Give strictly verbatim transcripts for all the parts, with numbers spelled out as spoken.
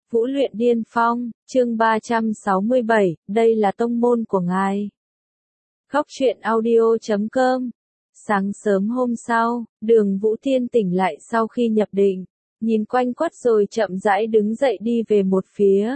Vũ luyện điên phong, chương ba trăm sáu mươi bảy, đây là tông môn của ngài. Góc truyện audio chấm com. Sáng sớm hôm sau, Đường Vũ Tiên tỉnh lại sau khi nhập định, nhìn quanh quất rồi chậm rãi đứng dậy đi về một phía.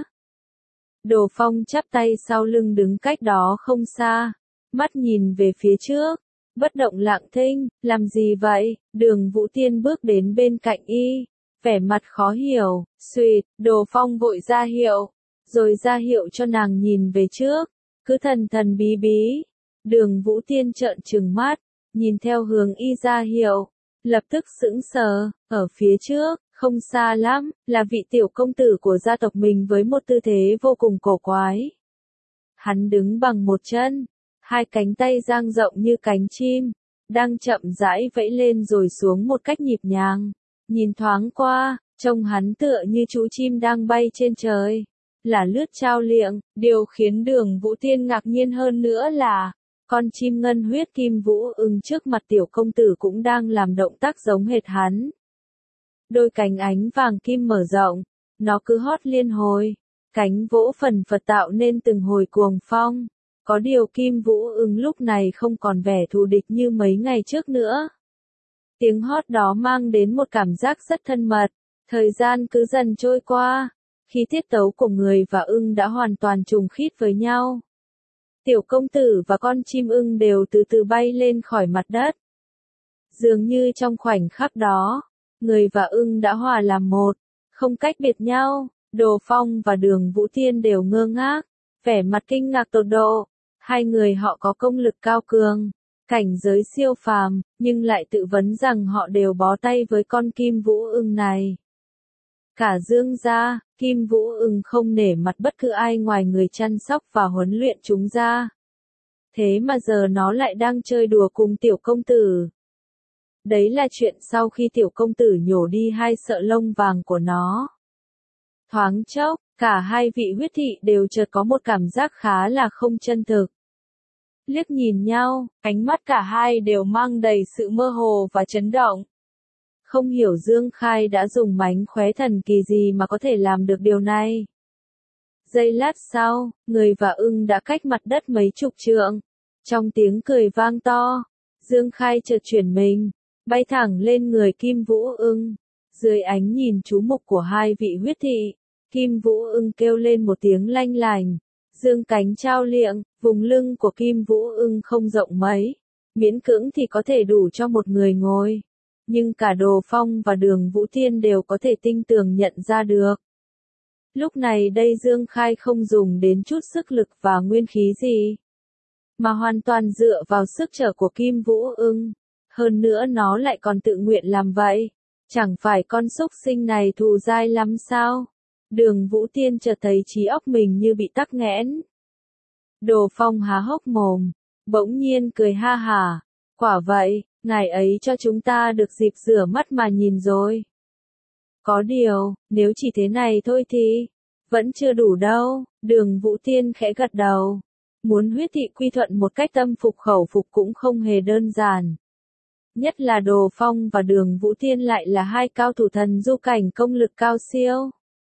Đồ Phong chắp tay sau lưng đứng cách đó không xa, mắt nhìn về phía trước, bất động lặng thinh, làm gì vậy? Đường Vũ Tiên bước đến bên cạnh y, vẻ mặt khó hiểu, suýt, Đồ Phong vội ra hiệu, rồi ra hiệu cho nàng nhìn về trước, cứ thần thần bí bí. Đường Vũ Tiên trợn trừng mắt, nhìn theo hướng y ra hiệu, lập tức sững sờ, ở phía trước, không xa lắm, là vị tiểu công tử của gia tộc mình với một tư thế vô cùng cổ quái. Hắn đứng bằng một chân, hai cánh tay dang rộng như cánh chim, đang chậm rãi vẫy lên rồi xuống một cách nhịp nhàng. Nhìn thoáng qua, trông hắn tựa như chú chim đang bay trên trời, là lướt trao liệng. Điều khiến Đường Vũ Tiên ngạc nhiên hơn nữa là, con chim ngân huyết Kim Vũ Ưng trước mặt tiểu công tử cũng đang làm động tác giống hệt hắn. Đôi cánh ánh vàng kim mở rộng, nó cứ hót liên hồi, cánh vỗ phần phật tạo nên từng hồi cuồng phong. Có điều Kim Vũ Ưng lúc này không còn vẻ thù địch như mấy ngày trước nữa. Tiếng hót đó mang đến một cảm giác rất thân mật. Thời gian cứ dần trôi qua, khi tiết tấu của người và ưng đã hoàn toàn trùng khít với nhau. Tiểu công tử và con chim ưng đều từ từ bay lên khỏi mặt đất. Dường như trong khoảnh khắc đó, người và ưng đã hòa làm một, không cách biệt nhau. Đồ Phong và Đường Vũ Tiên đều ngơ ngác, vẻ mặt kinh ngạc tột độ. Hai người họ có công lực cao cường, cảnh giới siêu phàm, nhưng lại tự vấn rằng họ đều bó tay với con Kim Vũ Ưng này. Cả Dương gia, Kim Vũ Ưng không nể mặt bất cứ ai ngoài người chăm sóc và huấn luyện chúng ra. Thế mà giờ nó lại đang chơi đùa cùng tiểu công tử. Đấy là chuyện sau khi tiểu công tử nhổ đi hai sợi lông vàng của nó. Thoáng chốc, cả hai vị huyết thị đều chợt có một cảm giác khá là không chân thực. Liếc nhìn nhau, ánh mắt cả hai đều mang đầy sự mơ hồ và chấn động. Không hiểu Dương Khai đã dùng mánh khóe thần kỳ gì mà có thể làm được điều này. Giây lát sau, người và ưng đã cách mặt đất mấy chục trượng. Trong tiếng cười vang to, Dương Khai chợt chuyển mình, bay thẳng lên người Kim Vũ Ưng. Dưới ánh nhìn chú mục của hai vị huyết thị, Kim Vũ Ưng kêu lên một tiếng lanh lành, dương cánh trao liệng. Vùng lưng của Kim Vũ Ưng không rộng mấy, miễn cưỡng thì có thể đủ cho một người ngồi. Nhưng cả Đồ Phong và Đường Vũ Tiên đều có thể tinh tường nhận ra được. Lúc này đây Dương Khai không dùng đến chút sức lực và nguyên khí gì, mà hoàn toàn dựa vào sức trở của Kim Vũ Ưng. Hơn nữa nó lại còn tự nguyện làm vậy. Chẳng phải con súc sinh này thù dai lắm sao? Đường Vũ Tiên chợt thấy trí óc mình như bị tắc nghẽn. Đồ Phong há hốc mồm, bỗng nhiên cười ha hả. Quả vậy, ngài ấy cho chúng ta được dịp rửa mắt mà nhìn rồi. Có điều, nếu chỉ thế này thôi thì, vẫn chưa đủ đâu. Đường Vũ Tiên khẽ gật đầu. Muốn huyết thị quy thuận một cách tâm phục khẩu phục cũng không hề đơn giản. Nhất là Đồ Phong và Đường Vũ Tiên lại là hai cao thủ thần du cảnh công lực cao siêu.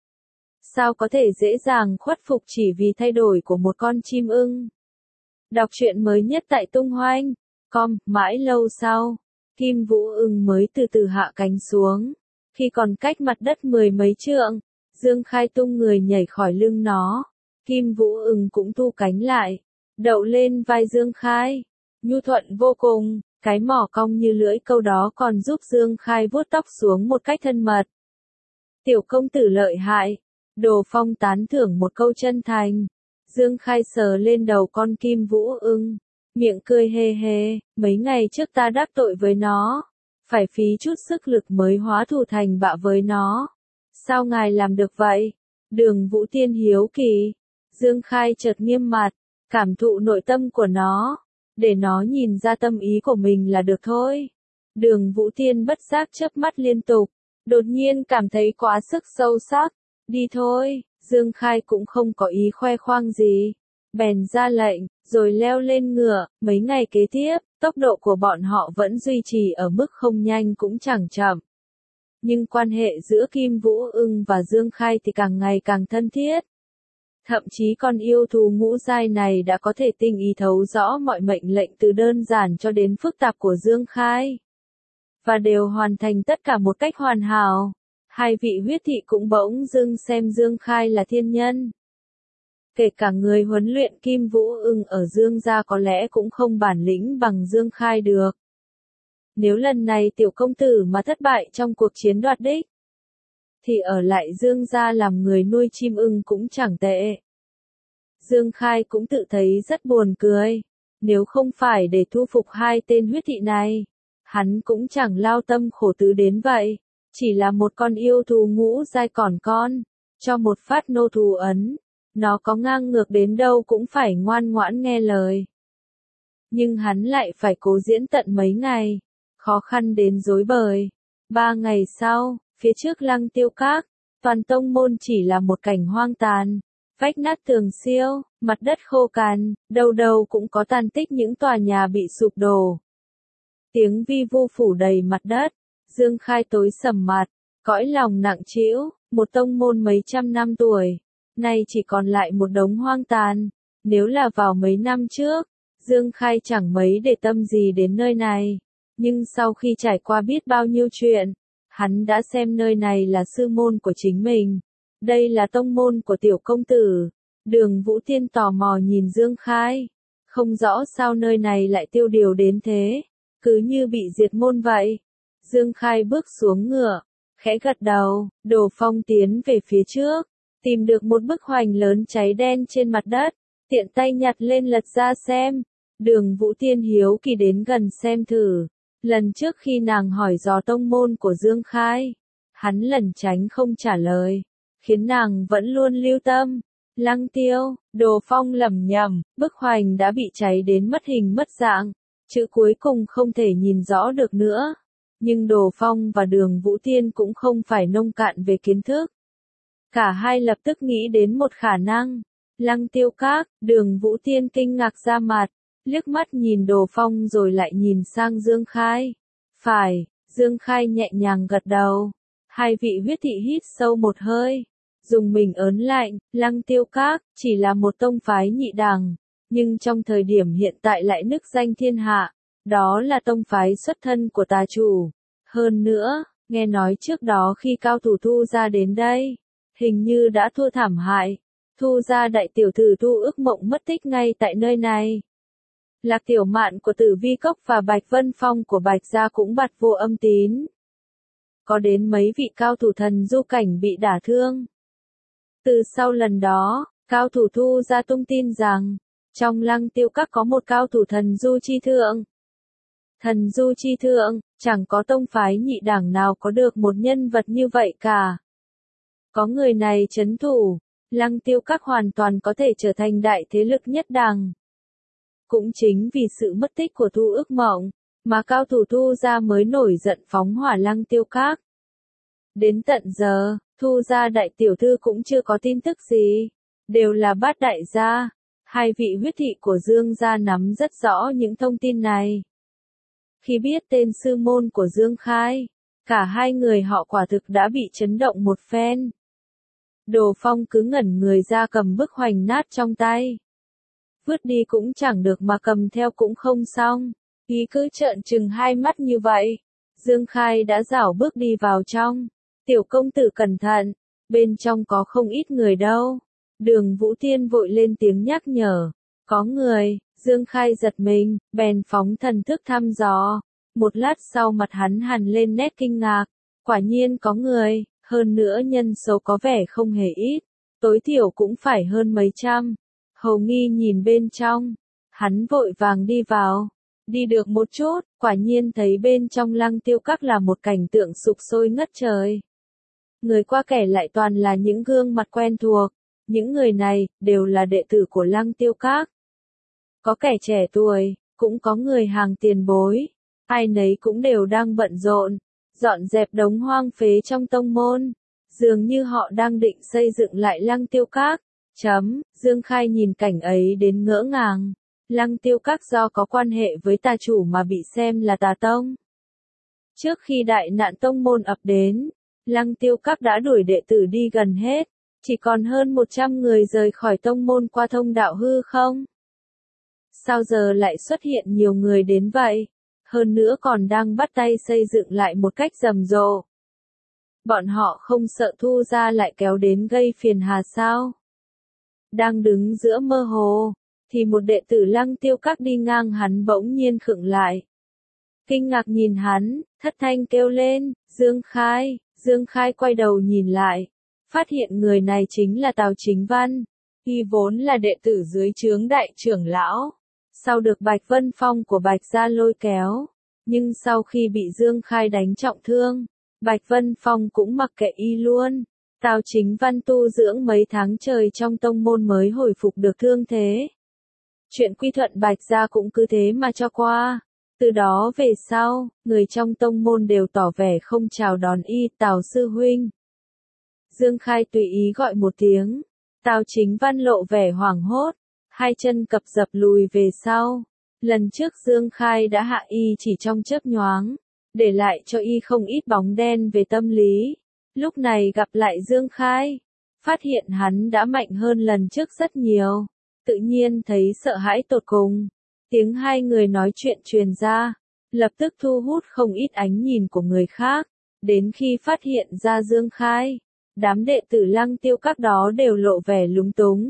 Sao có thể dễ dàng khuất phục chỉ vì thay đổi của một con chim ưng? Đọc truyện mới nhất tại tung hoanh chấm com. Mãi lâu sau, Kim Vũ Ưng mới từ từ hạ cánh xuống. Khi còn cách mặt đất mười mấy trượng, Dương Khai tung người nhảy khỏi lưng nó. Kim Vũ Ưng cũng thu cánh lại, đậu lên vai Dương Khai. Nhu thuận vô cùng, cái mỏ cong như lưỡi câu đó còn giúp Dương Khai vuốt tóc xuống một cách thân mật. Tiểu công tử lợi hại. Đồ Phong tán thưởng một câu chân thành. Dương Khai sờ lên đầu con Kim Vũ Ưng, miệng cười hề hề, mấy ngày trước ta đắc tội với nó, phải phí chút sức lực mới hóa thù thành bạ với nó. Sao ngài làm được vậy? Đường Vũ Tiên hiếu kỳ. Dương Khai chợt nghiêm mặt, cảm thụ nội tâm của nó, để nó nhìn ra tâm ý của mình là được thôi. Đường Vũ Tiên bất giác chớp mắt liên tục, đột nhiên cảm thấy quá sức sâu sắc. Đi thôi. Dương Khai cũng không có ý khoe khoang gì, bèn ra lệnh, rồi leo lên ngựa. Mấy ngày kế tiếp, tốc độ của bọn họ vẫn duy trì ở mức không nhanh cũng chẳng chậm. Nhưng quan hệ giữa Kim Vũ Ưng và Dương Khai thì càng ngày càng thân thiết. Thậm chí con yêu thú ngũ giai này đã có thể tinh ý thấu rõ mọi mệnh lệnh từ đơn giản cho đến phức tạp của Dương Khai. Và đều hoàn thành tất cả một cách hoàn hảo. Hai vị huyết thị cũng bỗng dưng xem Dương Khai là thiên nhân. Kể cả người huấn luyện Kim Vũ Ưng ở Dương gia có lẽ cũng không bản lĩnh bằng Dương Khai được. Nếu lần này tiểu công tử mà thất bại trong cuộc chiến đoạt đích, thì ở lại Dương gia làm người nuôi chim ưng cũng chẳng tệ. Dương Khai cũng tự thấy rất buồn cười. Nếu không phải để thu phục hai tên huyết thị này, hắn cũng chẳng lao tâm khổ tứ đến vậy. Chỉ là một con yêu thú ngũ giai còn con, cho một phát nô thú ấn, nó có ngang ngược đến đâu cũng phải ngoan ngoãn nghe lời. Nhưng hắn lại phải cố diễn tận mấy ngày, khó khăn đến rối bời. Ba ngày sau, phía trước Lăng Tiêu Các, toàn tông môn chỉ là một cảnh hoang tàn, vách nát tường siêu, mặt đất khô cằn, đâu đâu cũng có tàn tích những tòa nhà bị sụp đổ. Tiếng vi vu phủ đầy mặt đất. Dương Khai tối sầm mặt, cõi lòng nặng trĩu, một tông môn mấy trăm năm tuổi, nay chỉ còn lại một đống hoang tàn. Nếu là vào mấy năm trước, Dương Khai chẳng mấy để tâm gì đến nơi này, nhưng sau khi trải qua biết bao nhiêu chuyện, hắn đã xem nơi này là sư môn của chính mình. Đây là tông môn của tiểu công tử. Đường Vũ Tiên tò mò nhìn Dương Khai, không rõ sao nơi này lại tiêu điều đến thế, cứ như bị diệt môn vậy. Dương Khai bước xuống ngựa, khẽ gật đầu, Đồ Phong tiến về phía trước, tìm được một bức hoành lớn cháy đen trên mặt đất, tiện tay nhặt lên lật ra xem. Đường Vũ Tiên hiếu kỳ đến gần xem thử. Lần trước khi nàng hỏi dò tông môn của Dương Khai, hắn lẩn tránh không trả lời, khiến nàng vẫn luôn lưu tâm. Lăng Tiêu, Đồ Phong lẩm nhẩm, bức hoành đã bị cháy đến mất hình mất dạng, chữ cuối cùng không thể nhìn rõ được nữa. Nhưng Đồ Phong và Đường Vũ Tiên cũng không phải nông cạn về kiến thức. Cả hai lập tức nghĩ đến một khả năng. Lăng Tiêu Các, Đường Vũ Tiên kinh ngạc ra mặt, liếc mắt nhìn Đồ Phong rồi lại nhìn sang Dương Khai. Phải, Dương Khai nhẹ nhàng gật đầu. Hai vị huyết thị hít sâu một hơi, dùng mình ớn lạnh. Lăng Tiêu Các chỉ là một tông phái nhị đẳng, nhưng trong thời điểm hiện tại lại nức danh thiên hạ. Đó là tông phái xuất thân của tà chủ. Hơn nữa, nghe nói trước đó khi cao thủ Thu gia đến đây, hình như đã thua thảm hại. Thu gia đại tiểu thư Thu Ước Mộng mất tích ngay tại nơi này. Lạc Tiểu Mạn của Tử Vi Cốc và Bạch Vân Phong của Bạch gia cũng bặt vô âm tín. Có đến mấy vị cao thủ thần du cảnh bị đả thương. Từ sau lần đó, cao thủ Thu gia tung tin rằng, trong Lăng Tiêu Các có một cao thủ thần du chi thượng. Thần du chi thượng, chẳng có tông phái nhị đẳng nào có được một nhân vật như vậy cả. Có người này trấn thủ, Lăng Tiêu Các hoàn toàn có thể trở thành đại thế lực nhất đẳng. Cũng chính vì sự mất tích của Thu Ước Mộng, mà cao thủ Thu gia mới nổi giận phóng hỏa Lăng Tiêu Các. Đến tận giờ, Thu gia đại tiểu thư cũng chưa có tin tức gì, đều là bát đại gia. Hai vị huyết thị của Dương gia nắm rất rõ những thông tin này. Khi biết tên sư môn của Dương Khai, cả hai người họ quả thực đã bị chấn động một phen. Đồ Phong cứ ngẩn người ra cầm bức hoành nát trong tay. Vứt đi cũng chẳng được mà cầm theo cũng không xong. Ý cứ trợn trừng hai mắt như vậy. Dương Khai đã rảo bước đi vào trong. Tiểu công tử cẩn thận, bên trong có không ít người đâu. Đường Vũ Tiên vội lên tiếng nhắc nhở. Có người. Dương Khai giật mình, bèn phóng thần thức thăm dò. Một lát sau mặt hắn hằn lên nét kinh ngạc. Quả nhiên có người, hơn nữa nhân số có vẻ không hề ít. Tối thiểu cũng phải hơn mấy trăm. Hầu Nghi nhìn bên trong. Hắn vội vàng đi vào. Đi được một chút, quả nhiên thấy bên trong Lăng Tiêu Các là một cảnh tượng sục sôi ngất trời. Người qua kẻ lại toàn là những gương mặt quen thuộc. Những người này, đều là đệ tử của Lăng Tiêu Các. Có kẻ trẻ tuổi, cũng có người hàng tiền bối. Ai nấy cũng đều đang bận rộn, dọn dẹp đống hoang phế trong tông môn. Dường như họ đang định xây dựng lại Lăng Tiêu Các. Chấm, Dương Khai nhìn cảnh ấy đến ngỡ ngàng. Lăng Tiêu Các do có quan hệ với tà chủ mà bị xem là tà tông. Trước khi đại nạn tông môn ập đến, Lăng Tiêu Các đã đuổi đệ tử đi gần hết, chỉ còn hơn một trăm người rời khỏi tông môn qua thông đạo hư không. Sao giờ lại xuất hiện nhiều người đến vậy? Hơn nữa còn đang bắt tay xây dựng lại một cách rầm rộ. Bọn họ không sợ Thu Gia lại kéo đến gây phiền hà sao? Đang đứng giữa mơ hồ, thì một đệ tử Lăng Tiêu Các đi ngang hắn bỗng nhiên khựng lại. Kinh ngạc nhìn hắn, thất thanh kêu lên, Dương Khai. Dương Khai quay đầu nhìn lại, phát hiện người này chính là Tào Chính Văn. Y vốn là đệ tử dưới trướng đại trưởng lão, sau được Bạch Vân Phong của Bạch gia lôi kéo, nhưng sau khi bị Dương Khai đánh trọng thương, Bạch Vân Phong cũng mặc kệ y luôn. Tào Chính Văn tu dưỡng mấy tháng trời trong tông môn mới hồi phục được thương thế. Chuyện quy thuận Bạch gia cũng cứ thế mà cho qua. Từ đó về sau, người trong tông môn đều tỏ vẻ không chào đón y, Tào sư huynh. Dương Khai tùy ý gọi một tiếng, Tào Chính Văn lộ vẻ hoảng hốt, hai chân cập dập lùi về sau. Lần trước Dương Khai đã hạ y chỉ trong chớp nhoáng, để lại cho y không ít bóng đen về tâm lý. Lúc này gặp lại Dương Khai, phát hiện hắn đã mạnh hơn lần trước rất nhiều, tự nhiên thấy sợ hãi tột cùng. Tiếng hai người nói chuyện truyền ra, lập tức thu hút không ít ánh nhìn của người khác, đến khi phát hiện ra Dương Khai, đám đệ tử Lăng Tiêu Các đó đều lộ vẻ lúng túng.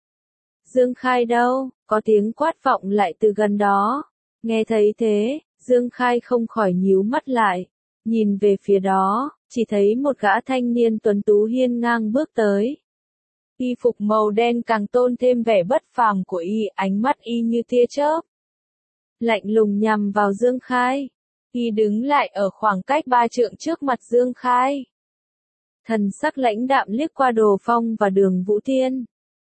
Dương Khai đâu? Có tiếng quát vọng lại từ gần đó. Nghe thấy thế, Dương Khai không khỏi nhíu mắt lại, nhìn về phía đó, chỉ thấy một gã thanh niên tuấn tú hiên ngang bước tới. Y phục màu đen càng tôn thêm vẻ bất phàm của y, ánh mắt y như tia chớp, lạnh lùng nhằm vào Dương Khai. Y đứng lại ở khoảng cách ba trượng trước mặt Dương Khai. Thần sắc lãnh đạm liếc qua Đồ Phong và Đường Vũ Thiên.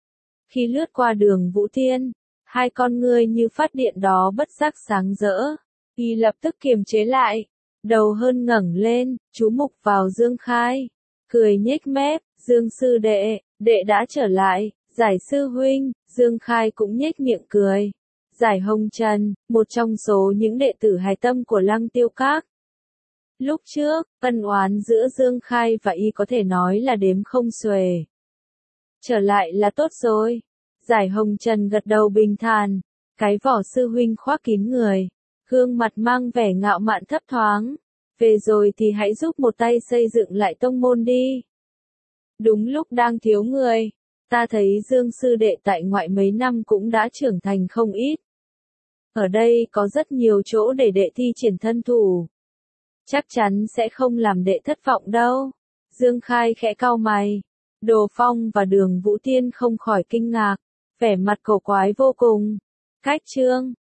Khi lướt qua Đường Vũ Thiên, hai con ngươi như phát điện đó bất giác sáng rỡ. Y lập tức kiềm chế lại, đầu hơn ngẩng lên, chú mục vào Dương Khai, cười nhếch mép, Dương sư đệ, đệ đã trở lại. Giải sư huynh. Dương Khai cũng nhếch miệng cười. Giải Hồng Trần, một trong số những đệ tử hài tâm của Lăng Tiêu Các. Lúc trước, ân oán giữa Dương Khai và y có thể nói là đếm không xuể. Trở lại là tốt rồi. Giải Hồng Trần gật đầu bình thản, cái vỏ sư huynh khoác kín người, gương mặt mang vẻ ngạo mạn thấp thoáng. Về rồi thì hãy giúp một tay xây dựng lại tông môn đi. Đúng lúc đang thiếu người, ta thấy Dương sư đệ tại ngoại mấy năm cũng đã trưởng thành không ít. Ở đây có rất nhiều chỗ để đệ thi triển thân thủ. Chắc chắn sẽ không làm đệ thất vọng đâu. Dương Khai khẽ cau mày. Đồ Phong và Đường Vũ Thiên không khỏi kinh ngạc, vẻ mặt cổ quái vô cùng. Cách chương